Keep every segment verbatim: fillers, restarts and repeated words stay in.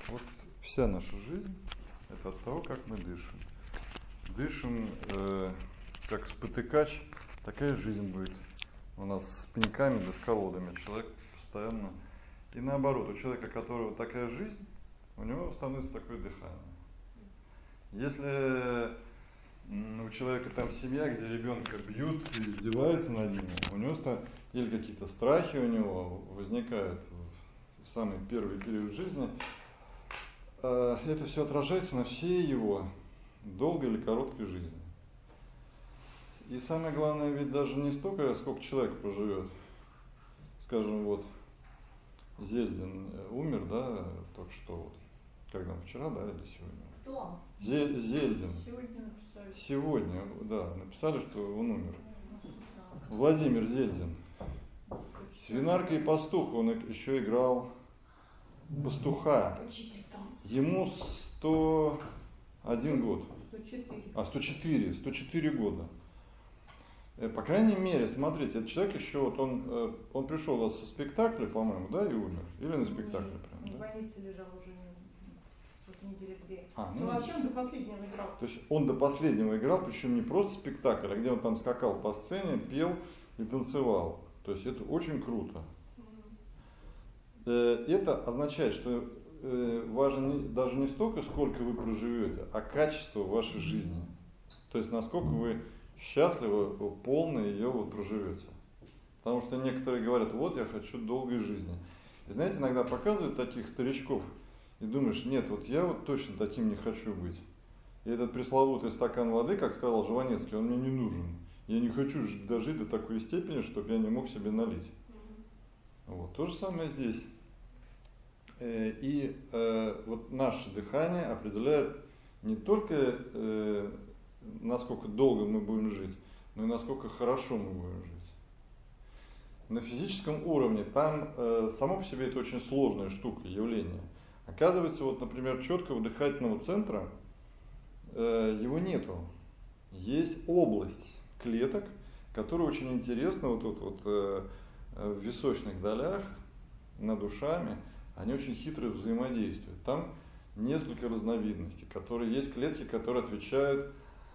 Вот вся наша жизнь – это от того, как мы дышим. Дышим, э, как спотыкач, такая жизнь будет у нас с пеньками да с колодами. Человек постоянно… И наоборот, у человека, у которого такая жизнь, у него становится такое дыхание. Если у человека там семья, где ребенка бьют и издеваются над ним, у него или какие-то страхи у него возникают в самый первый период жизни, это все отражается на всей его долгой или короткой жизни. И самое главное ведь даже не столько, сколько человек проживет. Скажем, вот Зельдин умер, да, только что вот, когда вчера, да, или сегодня? Кто? Зель, Зельдин. Сегодня написали. Сегодня, да, написали, что он умер. Владимир Зельдин. Свинарка и пастух, он еще играл пастуха. Ему сто один год. сто четыре. А, сто четыре, сто четыре года. По крайней мере, смотрите, этот человек еще, вот он, он пришел у вас со спектакля, по-моему, да, и умер? Или на спектакле прям, да? В да? больнице лежал уже недели две. А, ну, ну, вообще он до последнего играл. То есть он до последнего играл, причем не просто спектакль, а где он там скакал по сцене, пел и танцевал. То есть это очень круто. Mm-hmm. Это означает, что важно даже не столько, сколько вы проживете, а качество вашей жизни. То есть насколько вы счастливо, полно ее вот проживете. Потому что некоторые говорят, вот я хочу долгой жизни. И знаете, иногда показывают таких старичков, и думаешь, нет, вот я вот точно таким не хочу быть. И этот пресловутый стакан воды, как сказал Жванецкий, он мне не нужен. Я не хочу дожить до такой степени, чтобы я не мог себе налить. Mm-hmm. Вот. То же самое здесь. И э, вот наше дыхание определяет не только э, насколько долго мы будем жить, но и насколько хорошо мы будем жить. На физическом уровне там э, само по себе это очень сложная штука, явление. Оказывается, вот, например, четкого дыхательного центра э, его нету. Есть область клеток, которая очень интересна вот тут вот э, в височных долях над ушами, они очень хитро взаимодействуют. Там несколько разновидностей, которые есть клетки, которые отвечают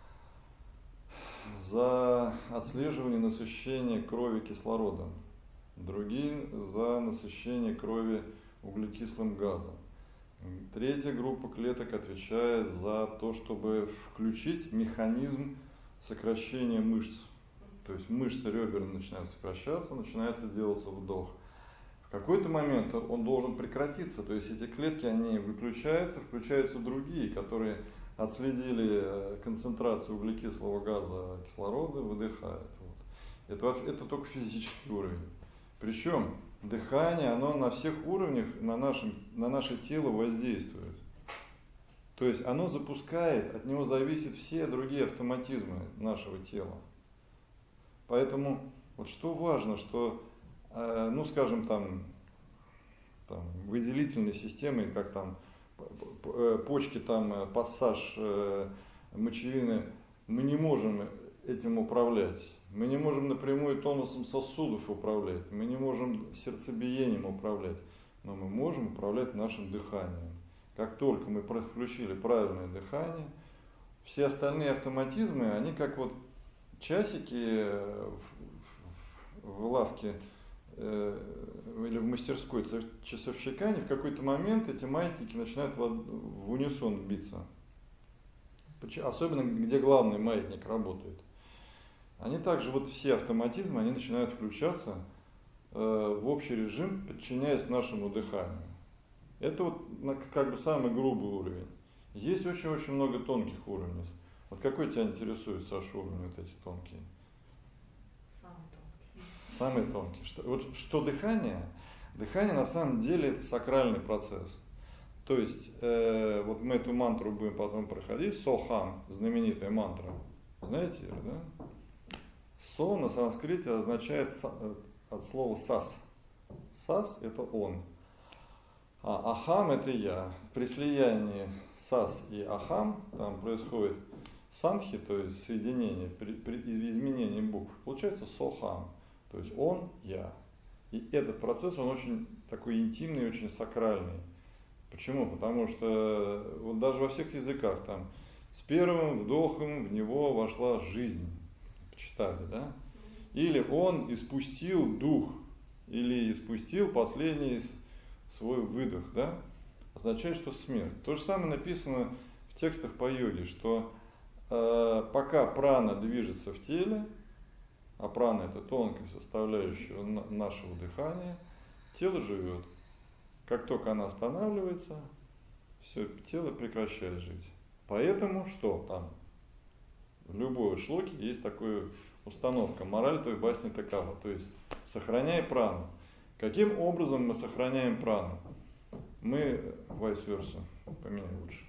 за отслеживание насыщения крови кислородом, другие за насыщение крови углекислым газом. Третья группа клеток отвечает за то, чтобы включить механизм сокращения мышц. То есть мышцы ребер начинают сокращаться, начинается делаться вдох. В какой-то момент он должен прекратиться, то есть эти клетки, они выключаются, включаются другие, которые отследили концентрацию углекислого газа, кислорода, выдыхают. Вот. Это, вообще, это только физический уровень. Причем дыхание, оно на всех уровнях на, нашем, на наше тело воздействует. То есть оно запускает, от него зависят все другие автоматизмы нашего тела. Поэтому вот что важно, что, э, ну скажем там, там выделительной системой, как там почки, там пассаж э, мочевины, мы не можем этим управлять. Мы не можем напрямую тонусом сосудов управлять, мы не можем сердцебиением управлять, но мы можем управлять нашим дыханием. Как только мы включили правильное дыхание, все остальные автоматизмы, они как вот часики в, в, в лавке э, или в мастерской часовщика, они в какой-то момент эти маятники начинают в, в унисон биться. Особенно где главный маятник работает. Они также, вот все автоматизмы, они начинают включаться э, в общий режим, подчиняясь нашему дыханию. Это вот как бы самый грубый уровень. Есть очень-очень много тонких уровней. Вот какой тебя интересует, Саша, уровень вот эти тонкие? Самый тонкий. Самый тонкий. Что, вот, что дыхание? Дыхание на самом деле это сакральный процесс. То есть, э, вот мы эту мантру будем потом проходить, Сохам, знаменитая мантра. Знаете ее, да? Со на санскрите означает от слова сас. Сас – это он. А ахам – это я. При слиянии сас и ахам там происходит санхи, то есть соединение, при, при изменении букв. Получается сохам, то есть он, я. И этот процесс, он очень такой интимный, очень сакральный. Почему? Потому что вот даже во всех языках там с первым вдохом в него вошла жизнь. Читали, да? Или он испустил дух, или испустил последний свой выдох, да? Означает, что смерть. То же самое написано в текстах по йоге, что э, пока прана движется в теле, а прана это тонкая составляющая нашего дыхания, тело живет. Как только она останавливается, все, тело прекращает жить. Поэтому что там? В любой шлоке есть такая установка. Мораль той басни такова. То есть сохраняй прану. Каким образом мы сохраняем прану? Мы vice versa. Поменяй лучше.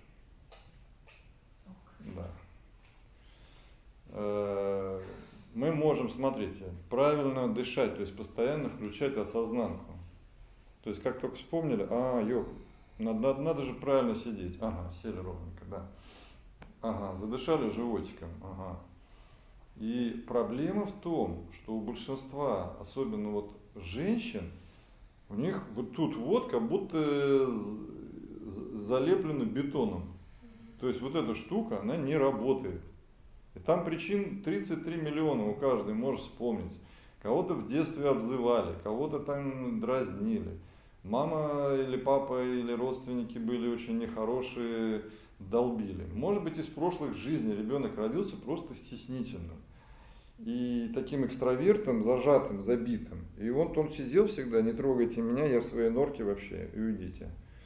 Да. Мы можем, смотрите, правильно дышать, то есть постоянно включать осознанку. То есть как только вспомнили, а, йог, надо, надо, надо же правильно сидеть. Ага, сели ровненько, да. Ага, задышали животиком, ага. И проблема в том, что у большинства, особенно вот женщин, у них вот тут вот как будто залеплено бетоном. То есть вот эта штука, она не работает. И там причин тридцать три миллиона у каждой, можешь вспомнить. Кого-то в детстве обзывали, кого-то там дразнили. Мама или папа или родственники были очень нехорошие, долбили. Может быть, из прошлых жизней ребенок родился просто стеснительным. И таким экстравертом, зажатым, забитым. И вот он сидел всегда, не трогайте меня, я в своей норке вообще, и уйдите.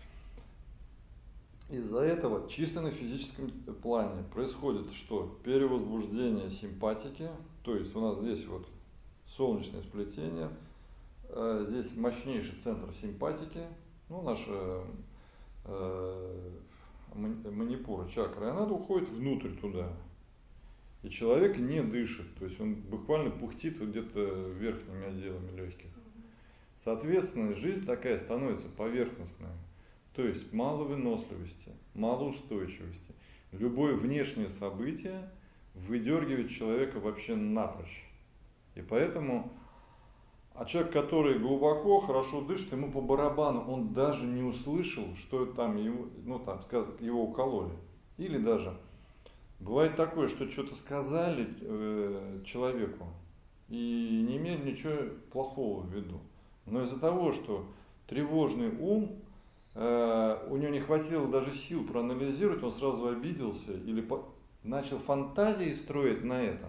Из-за этого чисто на физическом плане происходит что? Перевозбуждение симпатики, то есть у нас здесь вот солнечное сплетение, здесь мощнейший центр симпатики, ну наша э, манипура, чакра, и она уходит внутрь туда. И человек не дышит, то есть он буквально пухтит вот где-то верхними отделами легких. Соответственно, жизнь такая становится поверхностная. То есть мало выносливости, мало устойчивости. Любое внешнее событие выдергивает человека вообще напрочь. И поэтому, а человек, который глубоко, хорошо дышит, ему по барабану, он даже не услышал, что там его, ну там, его укололи. Или даже бывает такое, что что-то сказали э, человеку и не имели ничего плохого в виду. Но из-за того, что тревожный ум, у него не хватило даже сил проанализировать, он сразу обиделся или по... начал фантазии строить на этом.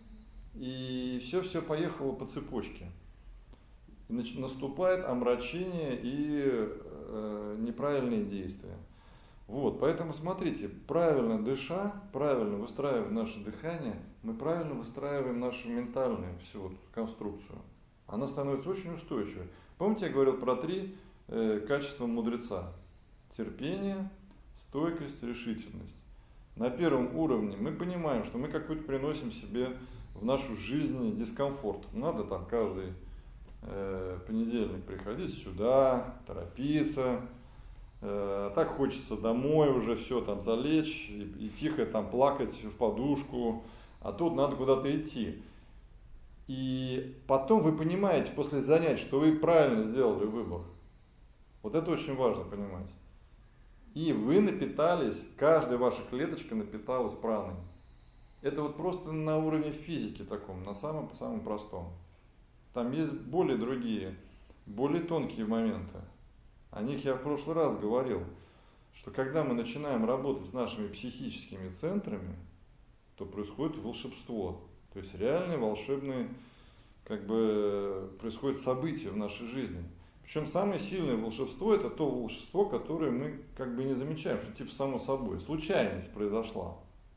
И все-все поехало по цепочке. И наступает омрачение и э, неправильные действия. Вот, поэтому смотрите, правильно дыша, правильно выстраивая наше дыхание, мы правильно выстраиваем нашу ментальную всю вот конструкцию. Она становится очень устойчивой. Помните, я говорил про три качество мудреца: терпение, стойкость, решительность. На первом уровне мы понимаем, что мы какой-то приносим себе в нашу жизнь дискомфорт. Надо там каждый э, понедельник приходить сюда, торопиться, э, так хочется домой уже все там залечь и, и тихо там плакать в подушку, а тут надо куда-то идти. И потом вы понимаете после занятий, что вы правильно сделали выбор. Вот это очень важно понимать. И вы напитались, каждая ваша клеточка напиталась праной. Это вот просто на уровне физики таком, на самом самом простом. Там есть более другие, более тонкие моменты. О них я в прошлый раз говорил, что когда мы начинаем работать с нашими психическими центрами, то происходит волшебство. То есть реальные волшебные, как бы, происходят события в нашей жизни. Причем самое сильное волшебство — это то волшебство, которое мы как бы не замечаем, что типа само собой, случайность произошла.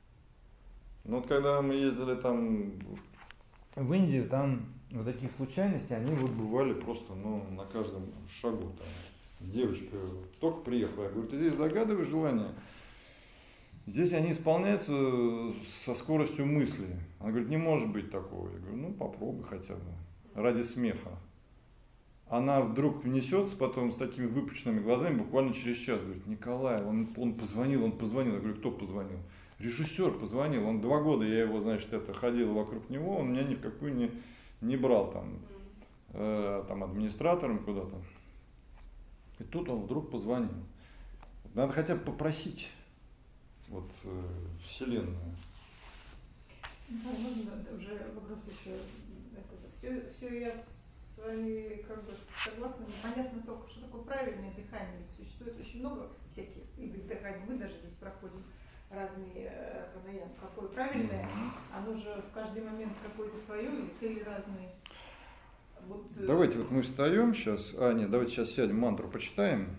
Но вот когда мы ездили там в Индию, там вот таких случайностей, они вот бывали просто, ну, на каждом шагу. Там. Девочка только приехала, я говорю, ты здесь загадываешь желание? Здесь они исполняются со скоростью мысли. Она говорит, не может быть такого. Я говорю, ну попробуй хотя бы, ради смеха. Она вдруг внесется потом с такими выпученными глазами, буквально через час, говорит, Николай, он, он позвонил, он позвонил. Я говорю, кто позвонил? Режиссер позвонил, он два года, я его, значит, это, ходил вокруг него, он меня ни в какую не, не брал там, э, там администратором куда-то. И тут он вдруг позвонил. Надо хотя бы попросить вот, э, Вселенную. Да, можно уже вопрос еще. Это, все, все я с вами как бы согласна. Непонятно только, что такое правильное дыхание. Ведь существует очень много всяких видов дыхания. Мы даже здесь проходим разные пранаямы. Какое правильное, оно же в каждый момент какое-то свое, и цели разные. Вот, давайте вот мы встаем сейчас. А, нет, давайте сейчас сядем, мантру почитаем.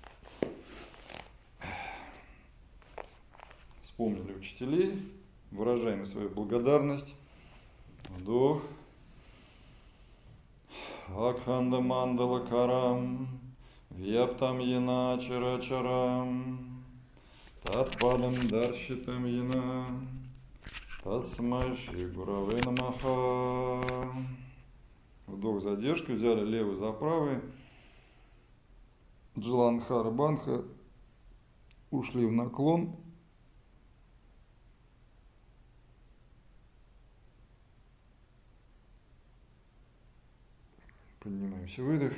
Вспомнили учителей, выражаем свою благодарность. Вдох. Акханда мандала карам, вьяптам яна чарачарам, татпадам даршитам яна, тасмай шри гураве намаха. Вдох, задержка, взяли левый за правый. Джаландхара Банха, ушли в наклон. Поднимаемся, выдох.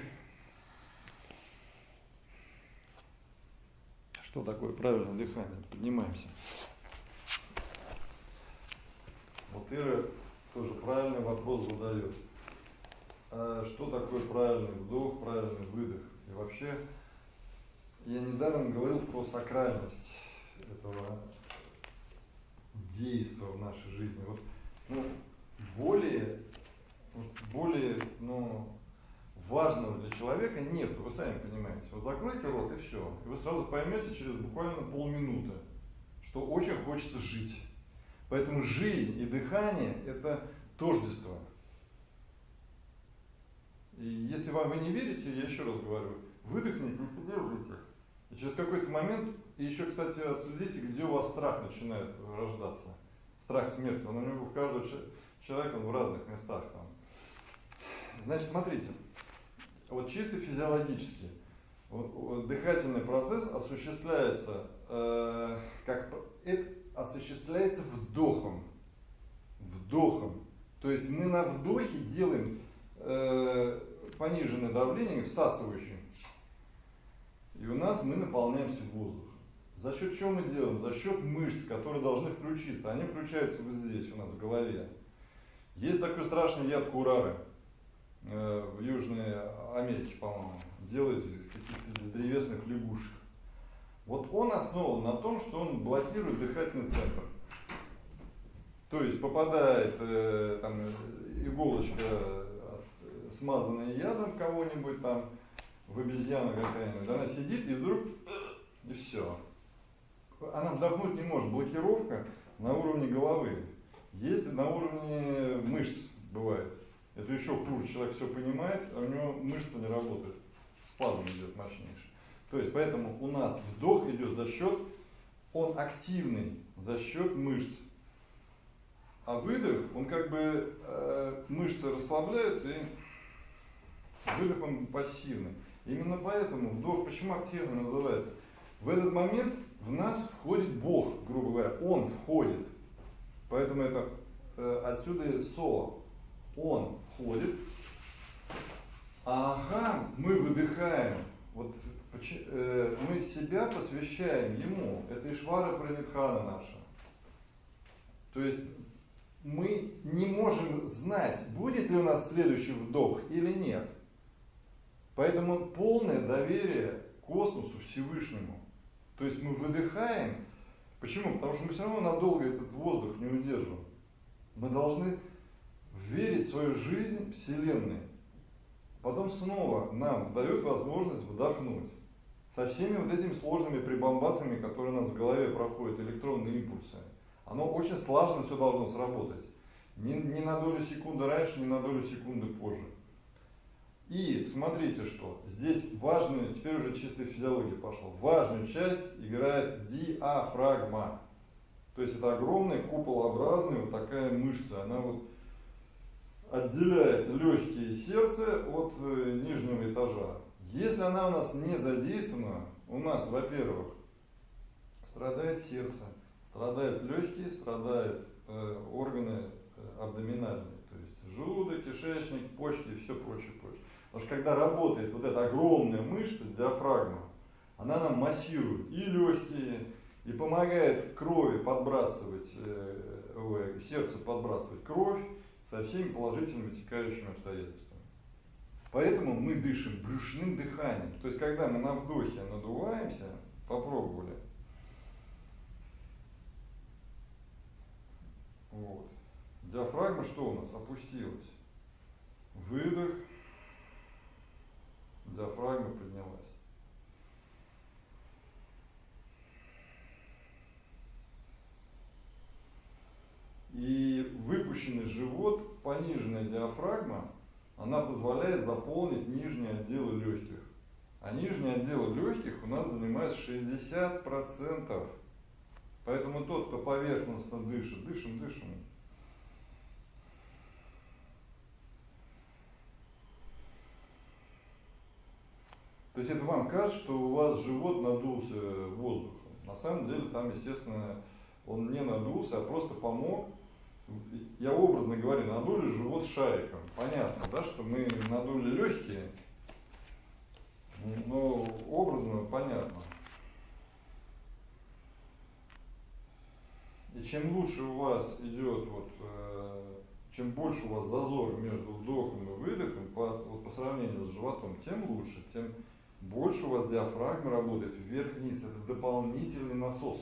Что такое правильное дыхание? Поднимаемся. Вот Ира тоже правильный вопрос задает. А что такое правильный вдох, правильный выдох? И вообще, я недаром говорил про сакральность этого действия в нашей жизни. Вот, ну, более, вот, более, ну, важного для человека нет, вы сами понимаете. Вот закройте рот и все. И вы сразу поймете через буквально полминуты, что очень хочется жить. Поэтому жизнь и дыхание – это тождество. И если вам вы не верите, я еще раз говорю, выдохните и подержите. И через какой-то момент, и еще, кстати, отследите, где у вас страх начинает рождаться. Страх смерти. Он у него в каждого человека, он в разных местах там. Значит, смотрите. Вот чисто физиологически дыхательный процесс осуществляется, э, как, это осуществляется вдохом. Вдохом. То есть мы на вдохе делаем э, пониженное давление, всасывающее. И у нас мы наполняемся воздухом. За счет чего мы делаем? За счет мышц, которые должны включиться. Они включаются вот здесь у нас в голове. Есть такой страшный яд курары. В Южной Америке, по-моему, делается из каких-то древесных лягушек. Вот он основан на том, что он блокирует дыхательный центр. То есть попадает э, там, иголочка, смазанная ядом кого-нибудь там, в обезьяну какая-нибудь, она сидит и вдруг, и все. Она вдохнуть не может, блокировка на уровне головы. Если на уровне мышц бывает. Это еще хуже, человек все понимает, а у него мышцы не работают, спазм идет мощнейший. То есть, поэтому у нас вдох идет за счет, он активный за счет мышц. А выдох, он как бы, э, мышцы расслабляются, и выдох он пассивный. Именно поэтому вдох, почему активный называется? В этот момент в нас входит Бог, грубо говоря, Он входит. Поэтому это э, отсюда и со. Он входит, а ахам мы выдыхаем. Вот, э, мы себя посвящаем Ему. Это Ишвара Пранидхана наша. То есть мы не можем знать, будет ли у нас следующий вдох или нет. Поэтому полное доверие космосу, Всевышнему. То есть мы выдыхаем. Почему? Потому что мы все равно надолго этот воздух не удержим. Мы должны верить в свою жизнь Вселенной. Потом снова нам дают возможность вдохнуть. Со всеми вот этими сложными прибамбасами, которые у нас в голове проходят, электронные импульсы. Оно очень слаженно все должно сработать. Ни, ни на долю секунды раньше, ни на долю секунды позже. И смотрите, что здесь важную, теперь уже чистая физиология пошла, важную часть играет диафрагма. То есть это огромная куполообразная вот такая мышца, она вот отделяет легкие и сердце от э, нижнего этажа. Если она у нас не задействована, у нас, во-первых, страдает сердце, страдают легкие, страдают э, органы э, абдоминальные, то есть желудок, кишечник, почки и все прочее, прочее. Потому что когда работает вот эта огромная мышца, диафрагма, Она нам массирует и легкие, и помогает крови подбрасывать, э, ой, сердцу подбрасывать кровь со всеми положительными вытекающими обстоятельствами. Поэтому мы дышим брюшным дыханием. То есть, когда мы на вдохе надуваемся, попробовали. Вот. Диафрагма что у нас? Опустилась. Выдох. Диафрагма поднялась. И выпущенный живот, пониженная диафрагма, она позволяет заполнить нижние отделы легких. А нижние отделы легких у нас занимают шестьдесят процентов. Поэтому тот, кто поверхностно дышит, дышим, дышим. То есть это вам кажется, что у вас живот надулся воздухом. На самом деле там, естественно, он не надулся, а просто помог. Я образно говорю, надули живот шариком. Понятно, да, что мы надули легкие, но образно понятно. И чем лучше у вас идет, вот, э, чем больше у вас зазор между вдохом и выдохом, по, вот, по сравнению с животом, тем лучше, тем больше у вас диафрагма работает вверх-вниз. Это дополнительный насос.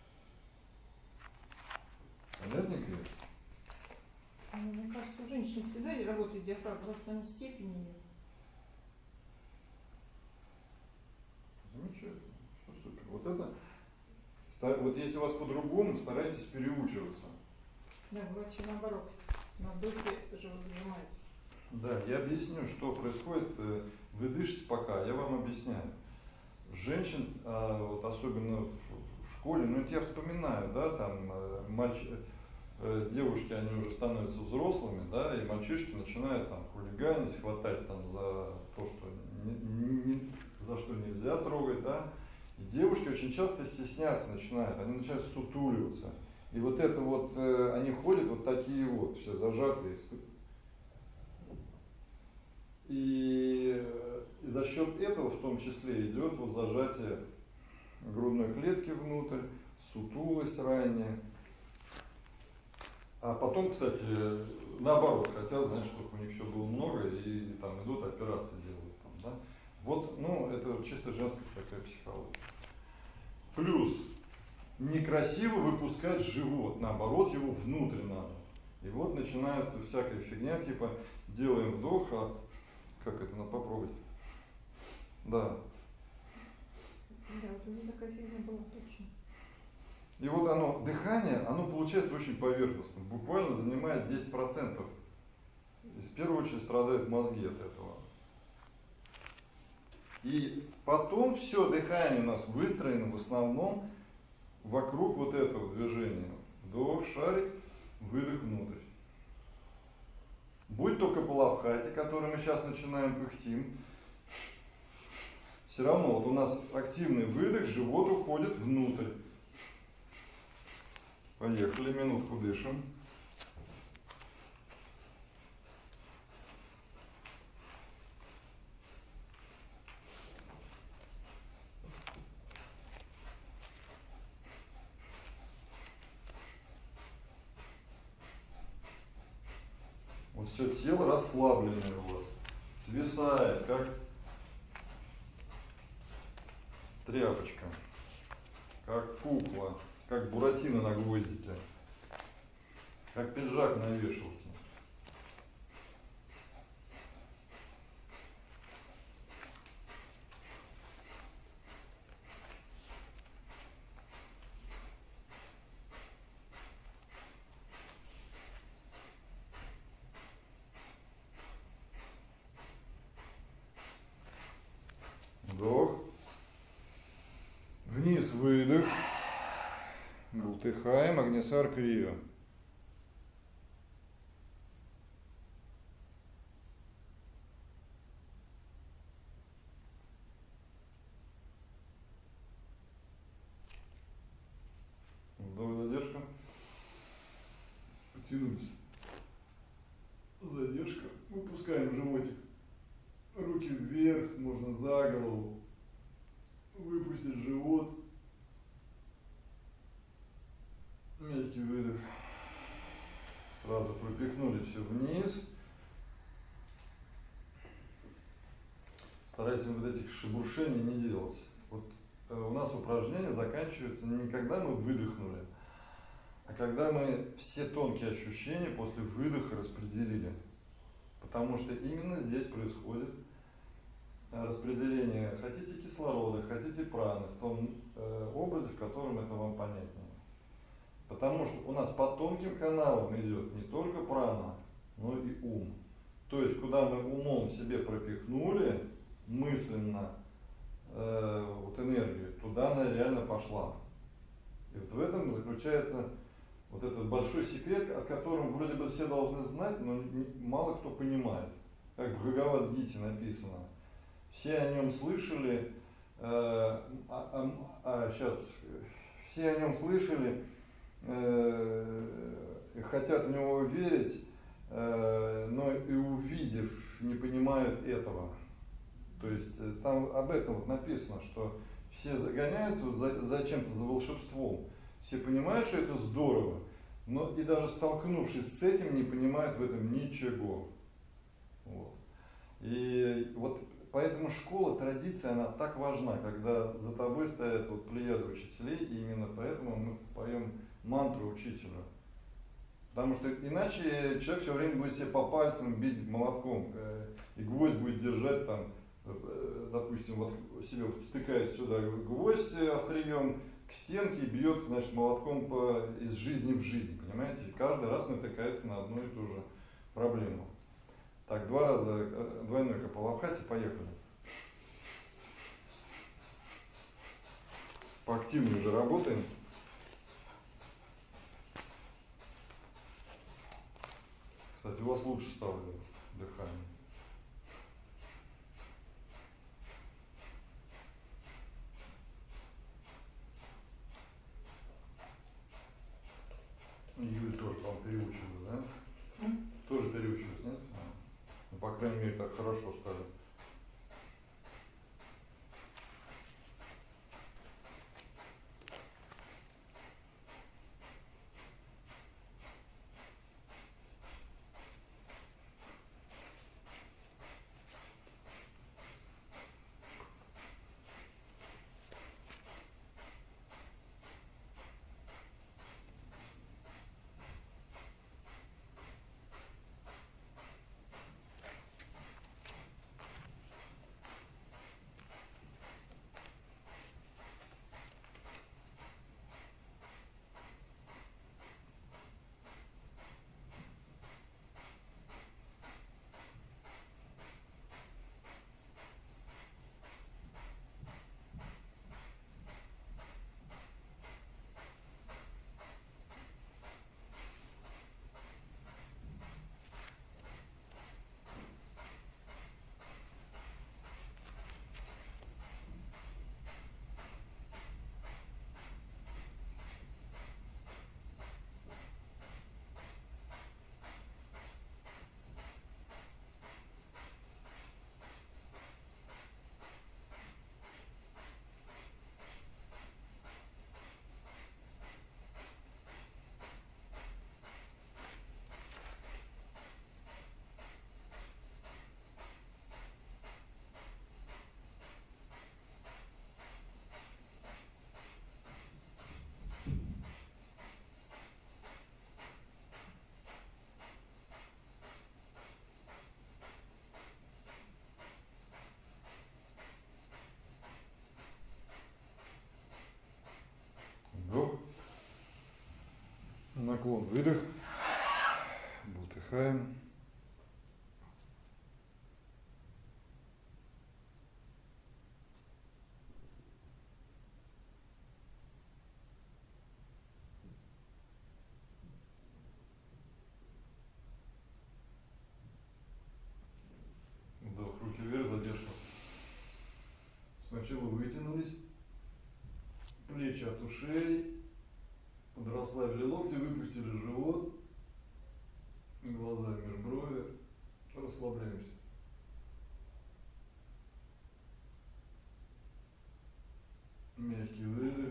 Понятненько? Мне кажется, у женщин всегда работает диафрагма, просто на степени нет. Замечательно. Все супер. Вот это, вот если у вас по-другому, старайтесь переучиваться. Да, бывает еще наоборот. На вдохе живот сжимается. Да, я объясню, что происходит. Вы дышите пока, я вам объясняю. Женщин, вот особенно в школе, ну это я вспоминаю, да, там мальчики, девушки, они уже становятся взрослыми, да, и мальчишки начинают там хулиганить, хватать там за то, что не, не, за что нельзя трогать, да. И девушки очень часто стесняться начинают, они начинают сутуливаться. И вот это вот, э, они ходят вот такие вот, все зажатые. И, и за счет этого в том числе идет вот зажатие грудной клетки внутрь, сутулость ранняя. А потом, кстати, наоборот, хотят, знаешь, чтобы у них все было много, и там идут операции делают. Там, да? Вот, ну, это чисто женская такая психология. Плюс, некрасиво выпускать живот, наоборот, его внутрь надо. И вот начинается всякая фигня, типа, делаем вдох, а как это, надо попробовать. Да. Да, вот у меня такая фигня была точно. И вот оно, дыхание, оно получается очень поверхностным, буквально занимает десять процентов. И в первую очередь страдают мозги от этого. И потом все дыхание у нас выстроено в основном вокруг вот этого движения. Вдох, шарик, выдох внутрь. Будь только по лапхате, который мы сейчас начинаем пыхтим, все равно вот у нас активный выдох, живот уходит внутрь. Поехали, минутку дышим. Вот все тело расслабленное у вас, свисает, как тряпочка, как кукла, как буратино на гвоздике, как пиджак на вешалке. Вдох. Вниз выдох. Вдыхаем, Агнесар Крия. Вдох, задержка. Потянулись. Задержка. Выпускаем животик. Руки вверх, можно за голову. Выпустить. старались вот этих шебуршений не делать. Вот у нас упражнение заканчивается не когда мы выдохнули, а когда мы все тонкие ощущения после выдоха распределили. Потому что именно здесь происходит распределение, хотите кислорода, хотите праны, в том э, образе, в котором это вам понятнее. Потому что у нас по тонким каналам идет не только прана, но и ум. То есть, куда мы умом себе пропихнули мысленно э, вот энергию, туда она реально пошла. И вот в этом заключается вот этот большой секрет, о котором вроде бы все должны знать, но не, мало кто понимает. Как в Бхагавад-гите написано. Все о нем слышали, э, а, а, а, сейчас, все о нем слышали, э, хотят в него верить, э, но и увидев, не понимают этого. То есть там об этом вот написано, что все загоняются вот за, за чем-то, за волшебством. Все понимают, что это здорово, но и даже столкнувшись с этим, не понимают в этом ничего. Вот. И вот поэтому школа, традиция, она так важна, когда за тобой стоят вот плеяды учителей, и именно поэтому мы поем мантру учителя. Потому что иначе человек все время будет себе по пальцам бить молотком, и гвоздь будет держать там, допустим, вот себе вот стыкает сюда гвоздь острием к стенке и бьет, значит, молотком по, из жизни в жизнь, понимаете? И каждый раз натыкается на одну и ту же проблему. Так, два раза двойной капалабхати, поехали. Поактивнее уже работаем. Кстати, у вас лучше стало дыхание. Юль тоже, по-моему, переучилась, да? Mm? Тоже переучилась, нет? Ну, по крайней мере, так хорошо стали. Вдох, наклон, выдох, выдыхаем. Вдох, руки вверх, задержка. Сначала вытянулись. Плечи от ушей, подрасслабили локти, выпустили живот, глаза межброви, расслабляемся. Мягкий выдох.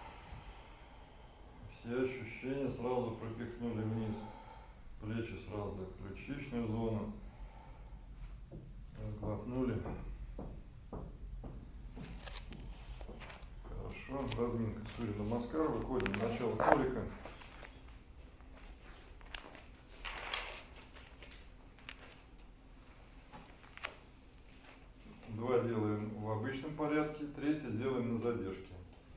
Все ощущения сразу пропихнули вниз. Плечи сразу в ключичную зону. Разглотнули. Хорошо. Разминка Сурья Намаскара. Выходим в начало коврика. Два делаем в обычном порядке, третье делаем на задержке.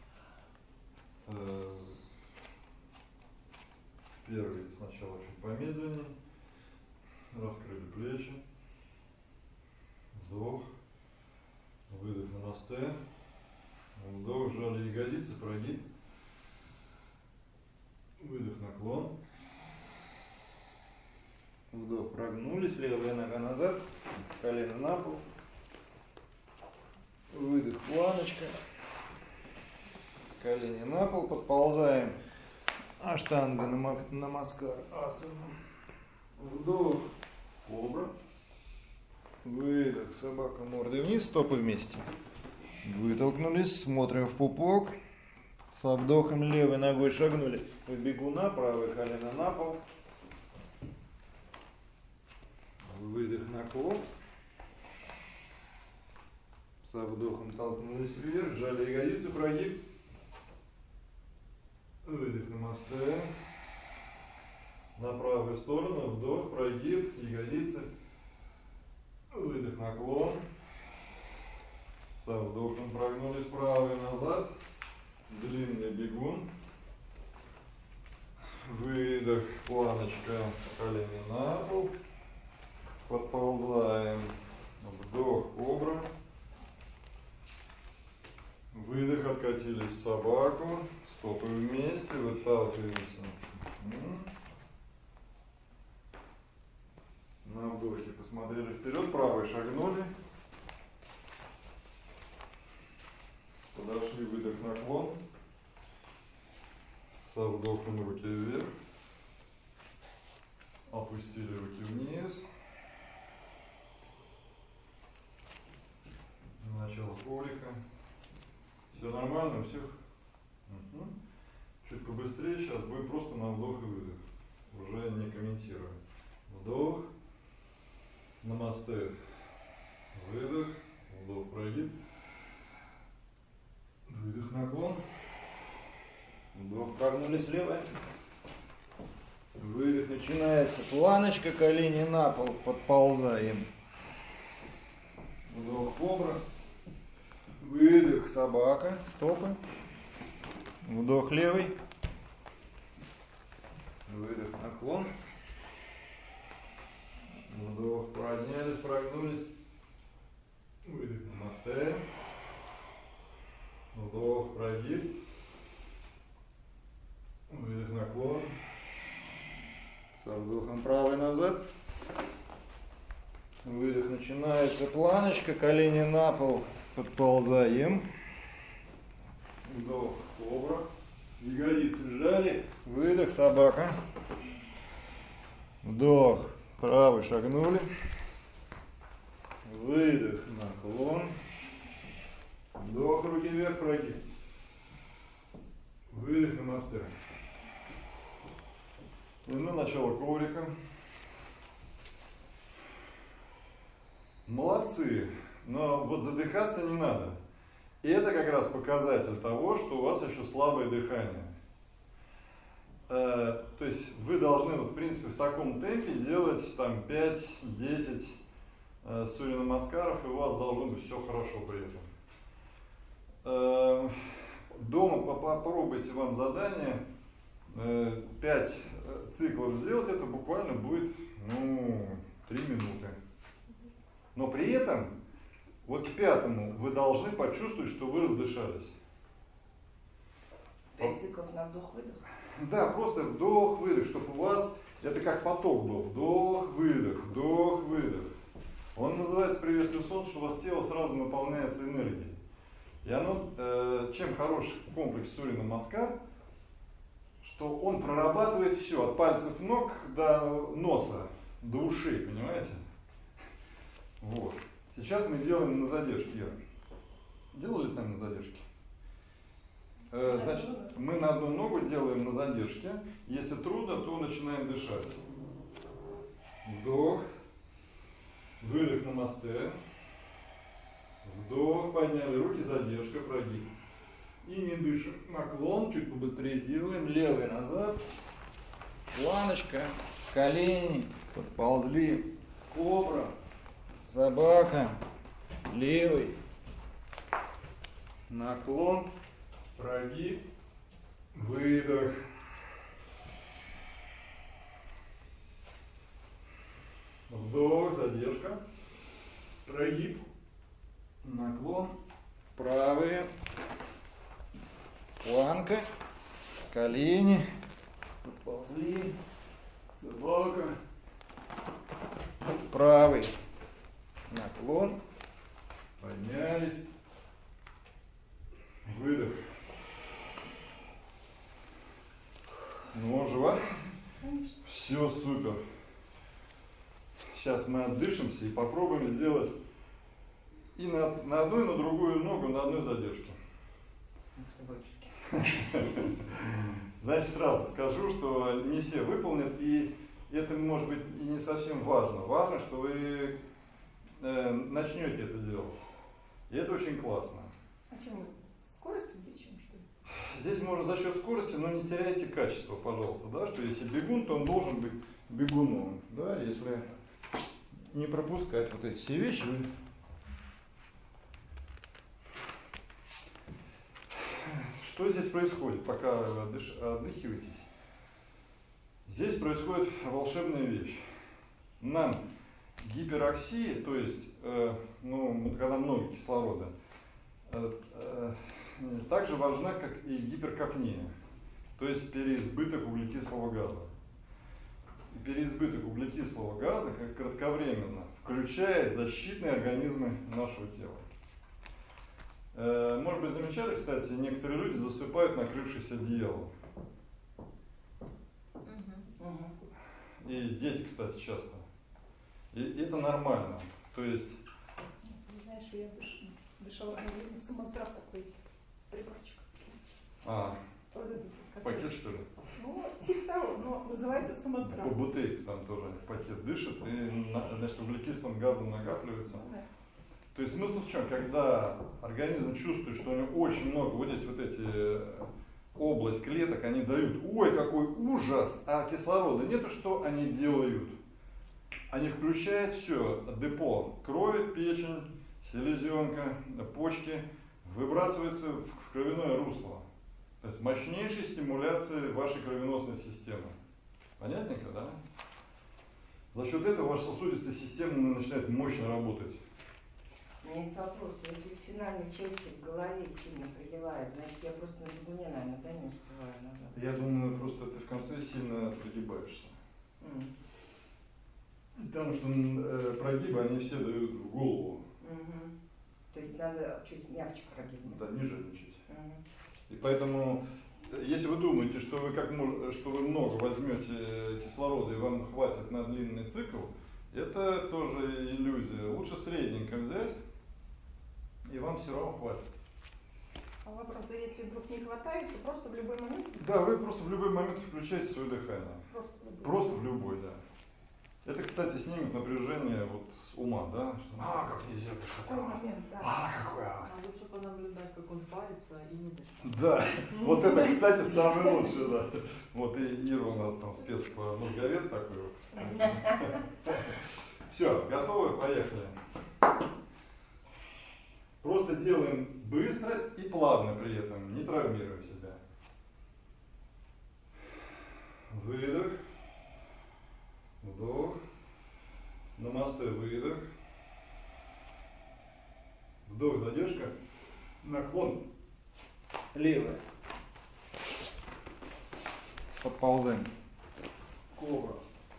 Первый сначала чуть помедленнее. Раскрыли плечи. Вдох. Выдох намасте. Вдох, сжали ягодицы, прогиб. Выдох, наклон. Вдох, прогнулись, левая нога назад, колено на пол. Выдох, планочка. Колени на пол, подползаем. Аштанга намаскар асана. Вдох, кобра. Выдох, собака мордой вниз, стопы вместе. Вытолкнулись, смотрим в пупок. Со вдохом левой ногой шагнули в бегуна, правое колено на пол. Выдох, наклон. Со вдохом толкнулись вверх, сжали ягодицы, прогиб. Выдох, намасте. На правую сторону, вдох, прогиб, ягодицы. Выдох, наклон. Со вдохом прогнулись правый назад. Длинный бегун. Выдох, планочка, колени на пол. Подползаем. Вдох, кобра. Выдох, откатились в собаку. Стопы вместе, выталкиваемся. На вдохе посмотрели вперед, правой шагнули. Подошли, выдох, наклон. Со вдохом руки вверх. Опустили руки вниз. Начало коврика. Все нормально у всех? Угу. Чуть побыстрее сейчас будет просто на вдох и выдох. Уже не комментируя. Вдох. Намасте. Выдох. Вдох, прогиб. Выдох, наклон. Вдох, прогнулись левой. Выдох, начинается планочка, колени на пол, подползаем. Вдох, кобра. Выдох, собака, стопы. Вдох левый. Выдох, наклон. Вдох, поднялись, прогнулись. Выдох, намасте. Вдох, прогиб. Выдох, наклон. Со вдохом правый назад. Выдох, начинается планочка, колени на пол, подползаем. Вдох, кобра. Ягодицы сжали. Выдох, собака. Вдох, правый шагнули. Выдох, наклон. Вдох, руки вверх, прогиб. Выдох, намасте. И на начало коврика. Молодцы, но вот задыхаться не надо. И это как раз показатель того, что у вас еще слабое дыхание. Э, то есть вы должны, вот, в принципе, в таком темпе делать там пять-десять э, Сурья Намаскаров, и у вас должно быть все хорошо при этом. Э, дома попробуйте вам задание э, пять циклов сделать, это буквально будет ну, три минуты. Но при этом, вот к пятому вы должны почувствовать, что вы раздышались. Пять циклов на вдох-выдох? Да, просто вдох-выдох, чтобы у вас, это как поток был, вдох-выдох, вдох-выдох. Он называется приветствие солнца, что у вас тело сразу наполняется энергией. И оно, э, чем хорош комплекс Сурья Намаскар, что он прорабатывает все, от пальцев ног до носа, до ушей, понимаете? Вот. Сейчас мы делаем на задержке. Ира, делали с нами на задержке? Э, значит, мы на одну ногу делаем на задержке. Если трудно, то начинаем дышать. Вдох. Выдох, намасте. Вдох, подняли руки, задержка, прогиб. И не дышим. Наклон, чуть побыстрее делаем. Левый назад. Планочка, колени, подползли. Кобра, собака, левый. Наклон, прогиб, выдох. Вдох, задержка, прогиб, наклон, правые, планка, колени, подползли, собака, правый, наклон, поднялись, выдох. Ну, жива? Все супер. Сейчас мы отдышимся и попробуем сделать и на, на одну, и на другую ногу на одной задержке. Значит, сразу скажу, что не все выполнят, и это может быть и не совсем важно. Важно, что вы э, начнете это делать. И это очень классно. А чем мы? Скорость увеличим, что ли? Здесь можно за счет скорости, но не теряйте качество, пожалуйста. Да? Что если бегун, то он должен быть бегуном. Да? Если не пропускать вот эти все вещи. Вы... Что здесь происходит, пока вы отдыш... отдыхиваетесь? Здесь происходит волшебная вещь. Нам гипероксия, то есть, э, ну, когда много кислорода, э, э, так же важна, как и гиперкапния, то есть переизбыток углекислого газа. И переизбыток углекислого газа как кратковременно включает защитные организмы нашего тела. Э, может быть, замечали, кстати, некоторые люди засыпают, накрывшись одеялом. И дети, кстати, часто. И это нормально. То есть... Знаешь, я дыш... дышала, наверное, самоздрав такой приборчик. А, Вот этот, пакет, что ли? Ну, типа того, но называется самоздрав. По бутылке там тоже пакет дышит, и, значит, углекислым газом накапливается. Да. То есть смысл в чем? Когда организм чувствует, что у него очень много, вот здесь вот эти область клеток, они дают, ой, какой ужас, а кислорода нету, что они делают? Они включают все, депо, кровь, печень, селезенка, почки, выбрасывается в кровяное русло. То есть мощнейшая стимуляция вашей кровеносной системы. Понятненько, да? За счет этого ваша сосудистая система начинает мощно работать. У меня есть вопрос. Если в финальной части в голове сильно приливает, значит, я просто на бегуне, наверное, да, не успеваю назад? Я думаю, просто ты в конце сильно прогибаешься. Mm. Потому что э, прогибы, они все дают в голову. Mm-hmm. То есть надо чуть мягче прогибать. Да, не жадничать. Mm-hmm. И поэтому, если вы думаете, что вы, как мож, что вы много возьмете кислорода и вам хватит на длинный цикл, это тоже иллюзия. Лучше средненько взять, и вам все равно хватит. А вопрос, а если вдруг не хватает, то просто в любой момент? Да, вы просто в любой момент включаете свое дыхание. Просто в любой, Просто в любой, да. Это, кстати, снимет напряжение вот с ума, да? Что, а, как нельзя дышать. Такой момент, да. А, какой, а. А лучше понаблюдать, как он парится, и не дышать. Да, вот это, кстати, самое лучшее, да. Вот и Ира у нас там спец по мозговед такой вот. Все, готовы? Поехали. Просто делаем быстро и плавно при этом, не травмируем себя. Выдох. Вдох. Намасте, выдох. Вдох, задержка. Наклон. Левая. Подползаем. Кобра.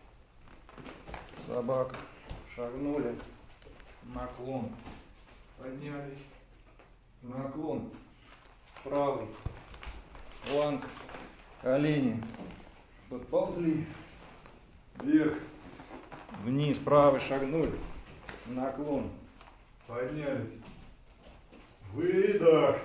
Собака. Шагнули. Наклон. Поднялись. Наклон. Правый. Планк. Колени. Подползли. Вверх. Вниз. Правый. Шагнули. Наклон. Поднялись. Выдох.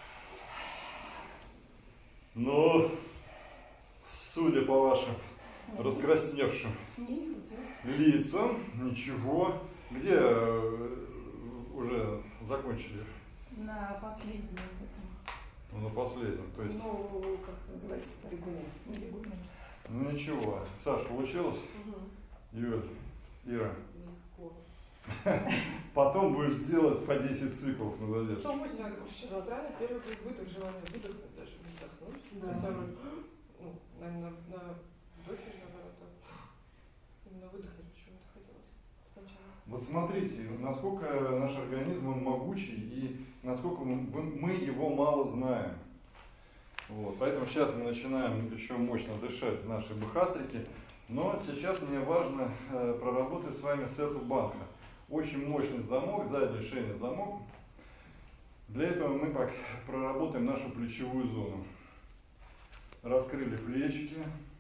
Ну, судя по вашим раскрасневшим лицам, ничего. Где э, уже закончили? На последнем этом. Ну, на последнем, то есть. Ну, как это называется? Бегуны. Не бегуны. Ну ничего. Саш, получилось? Угу. Юль, Ира. Легко. Потом будешь делать по десять циклов на задержку. сто Не восемь. знаю, потому что центрально первый будет выдох, желание выдохнуть, даже не вдохнуть. Да. Хотя бы, ну, наверное, на вдохе же, наоборот, так. Именно выдохнуть почему-то хотелось сначала. Вот смотрите, насколько наш организм он могучий и насколько мы мы его мало знаем. Вот. Поэтому сейчас мы начинаем еще мощно дышать в нашей бхастрике. Но сейчас мне важно э, проработать с вами сету банха. Очень мощный замок, задний шейный замок. Для этого мы так проработаем нашу плечевую зону. Раскрыли плечики.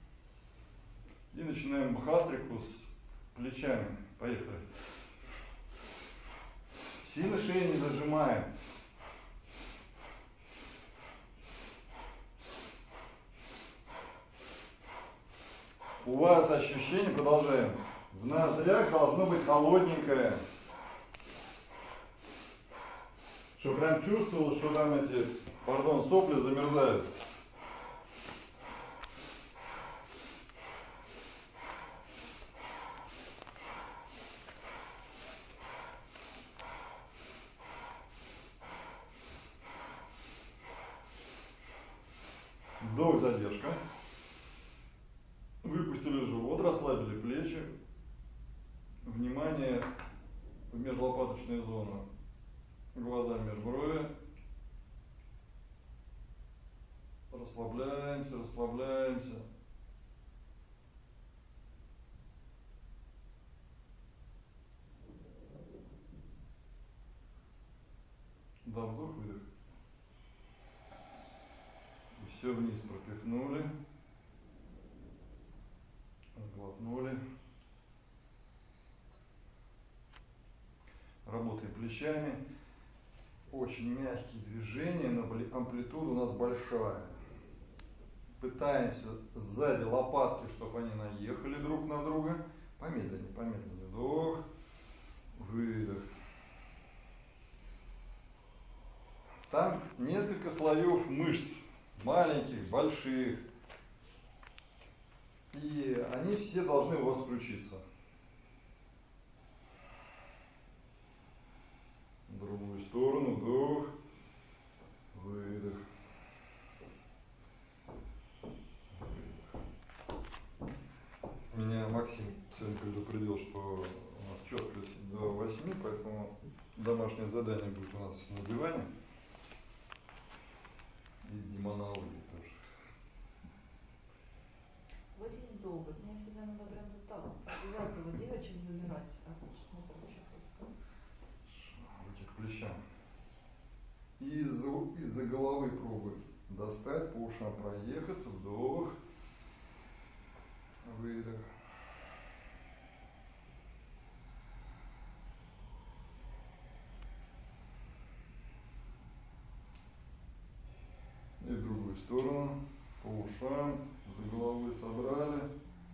И начинаем бхастрику с плечами. Поехали. Сильно шею не зажимаем. У вас ощущение, продолжаем, в ноздрях должно быть холодненькое. Что прям чувствовал, что там эти, пардон, сопли замерзают. Вдох, задержка. Выпустили живот, расслабили плечи. Внимание в межлопаточную зону. Глаза межброви. Расслабляемся, расслабляемся. Да, вдох, выдох. И все вниз пропихнули. Сглотнули. Работаем плечами. Очень мягкие движения, но амплитуда у нас большая. Пытаемся сзади лопатки, чтобы они наехали друг на друга. Помедленнее, помедленнее. Вдох, выдох. Там несколько слоев мышц. Маленьких, больших. И они все должны у вас включиться. В другую сторону. Вдох. Выдох. Меня Максим сегодня предупредил, что у нас четкость до восьми, поэтому домашнее задание будет у нас на диване. И демонология тоже. Очень долго. Мне всегда надо прям вот так. Обязательно делать, чем замирать. А это очень просто. Руки к плечам. И из-за, из-за головы пробуем достать, по ушам проехаться. Вдох. Выдох. И в другую сторону. По ушам. За головой собрали.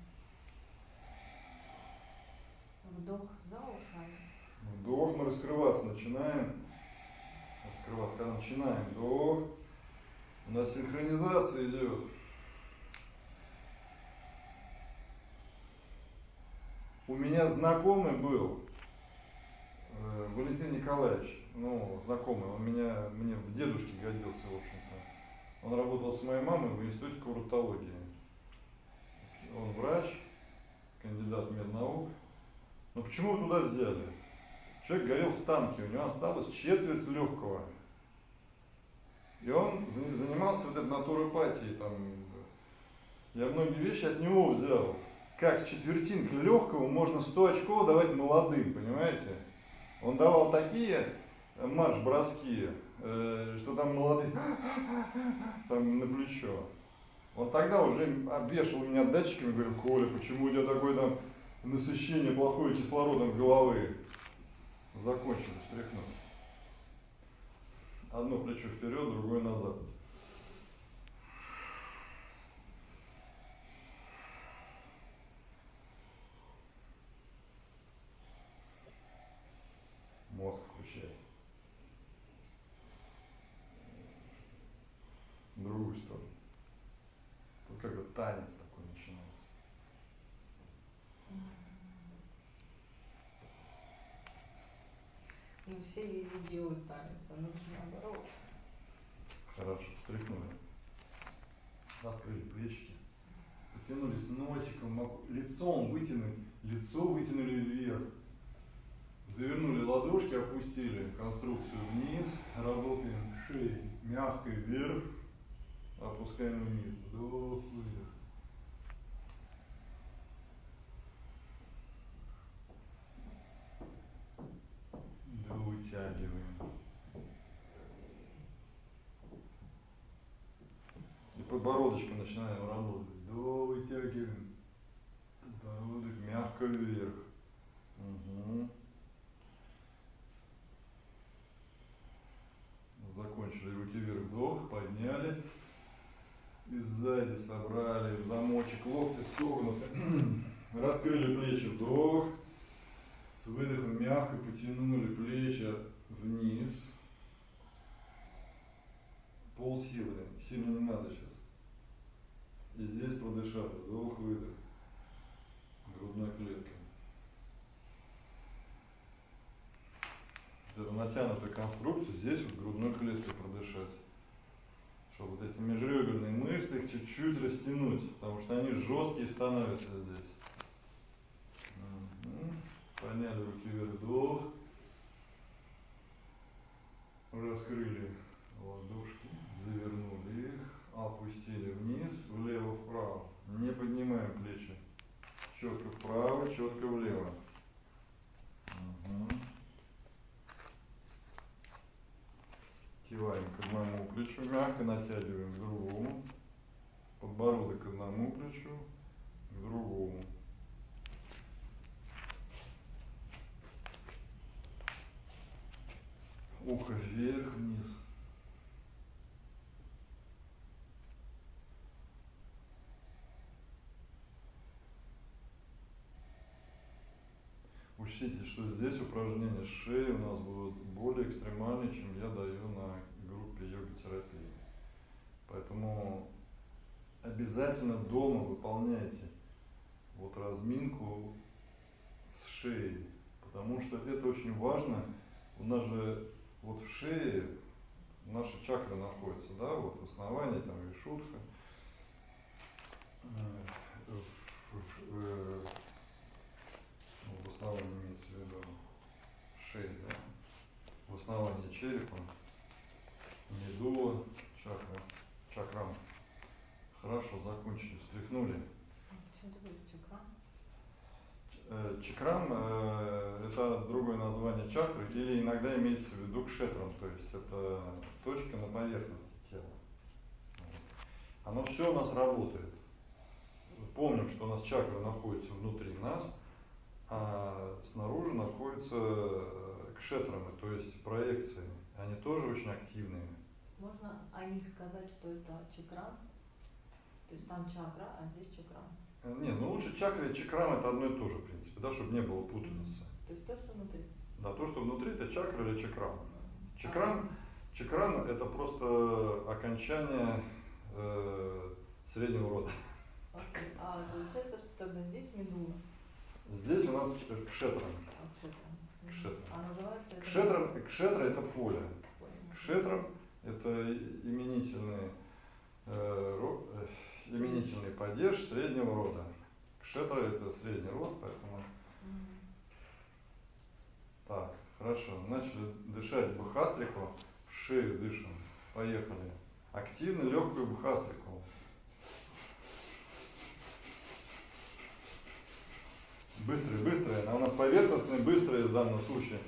Вдох за ушами. Вдох, мы раскрываться начинаем. Раскрываться, когда начинаем. Вдох. У нас синхронизация идет. У меня знакомый был, э, Валентин Николаевич, ну, знакомый, он меня, мне в дедушке годился, в общем-то. Он работал с моей мамой в институте курортологии. Он врач, кандидат меднаук. Но почему его туда взяли? Человек горел в танке, у него осталось четверть легкого. И он занимался вот этой натуропатией. Там. Я многие вещи от него взял. Как с четвертинки легкого можно сто очков давать молодым, понимаете? Он давал такие марш-броски, что там молодые там на плечо. Он тогда уже обвешивал меня датчиками, говорил: Коля, почему у тебя такое там насыщение плохое кислородом головы? Закончили, встряхнул. Одно плечо вперед, другое назад. Мозг включай. другую сторону. Тут как бы танец такой начинается. Ну, все и делают танец, а нужно наоборот. Хорошо, встряхнули. Раскрыли плечики. Потянулись носиком, лицом вытянули, лицо вытянули вверх. Завернули ладошки, опустили конструкцию вниз, работаем шеей, мягко вверх, опускаем вниз. Вдох, выдох. Вытягиваем. И подбородочком начинаем работать. До вытягиваем. Подбородок мягко вверх. Угу. Закончили, руки вверх, вдох, подняли. И сзади собрали в замочек, локти согнуты. Раскрыли плечи, вдох. С выдохом мягко потянули плечи вниз. Пол силы, сильно не надо сейчас. И здесь подышали, вдох, выдох. Грудной клеткой. Вот эту натянутую конструкцию здесь вот грудной клеткой продышать. Чтобы вот эти межреберные мышцы их чуть-чуть растянуть, потому что они жесткие становятся здесь. Угу. Подняли руки вверх, вдох. Раскрыли ладошки, завернули их, опустили вниз, влево-вправо. Не поднимаем плечи. Четко вправо, четко влево. Угу. Киваем к одному плечу, мягко натягиваем к другому. Подбородок к одному плечу, к другому. Ухо вверх, вниз. Учтите, что здесь упражнения шеи у нас будут более экстремальные, чем я даю на группе йога-терапии. Поэтому обязательно дома выполняйте вот разминку с шеей, потому что это очень важно. У нас же вот в шее наши чакры находятся, да, вот в основании, там вишудха, в основании имеется в виду шея, да, в основании черепа, медула, чакра, чакрам. Хорошо, закончили, встряхнули. Почему ты говоришь чакрам? Чакрам э, это другое название чакры, или иногда имеется в виду кшетрам, то есть это точка на поверхности тела. Оно все у нас работает. Помним, что у нас чакры находятся внутри нас, а снаружи находятся кшетрамы, то есть проекции. Они тоже очень активные. Можно о них сказать, что это чакрам? То есть там чакра, а здесь чакрам. Нет, ну лучше чакра и чакрам это одно и то же, в принципе, да, чтобы не было путаницы. То есть то, что внутри. Да, то, что внутри, это чакра или чакрам. Чакрам, чакрам это просто окончание э, среднего рода. Окей. А получается, что тогда здесь медула. Здесь у нас кшетра. А, кшетрам. Кшетра. А называется это... Кшетра, кшетра это поле. Кшетрам это именительный, э, ро, э, именительный падеж среднего рода. Кшетра это средний род, поэтому... Mm-hmm. Так, хорошо. Начали дышать бхасрику, в шею дышим. Поехали. Активно легкую бхасрику. Быстрые, быстрые. Она у нас поверхностные, быстрые в данном случае.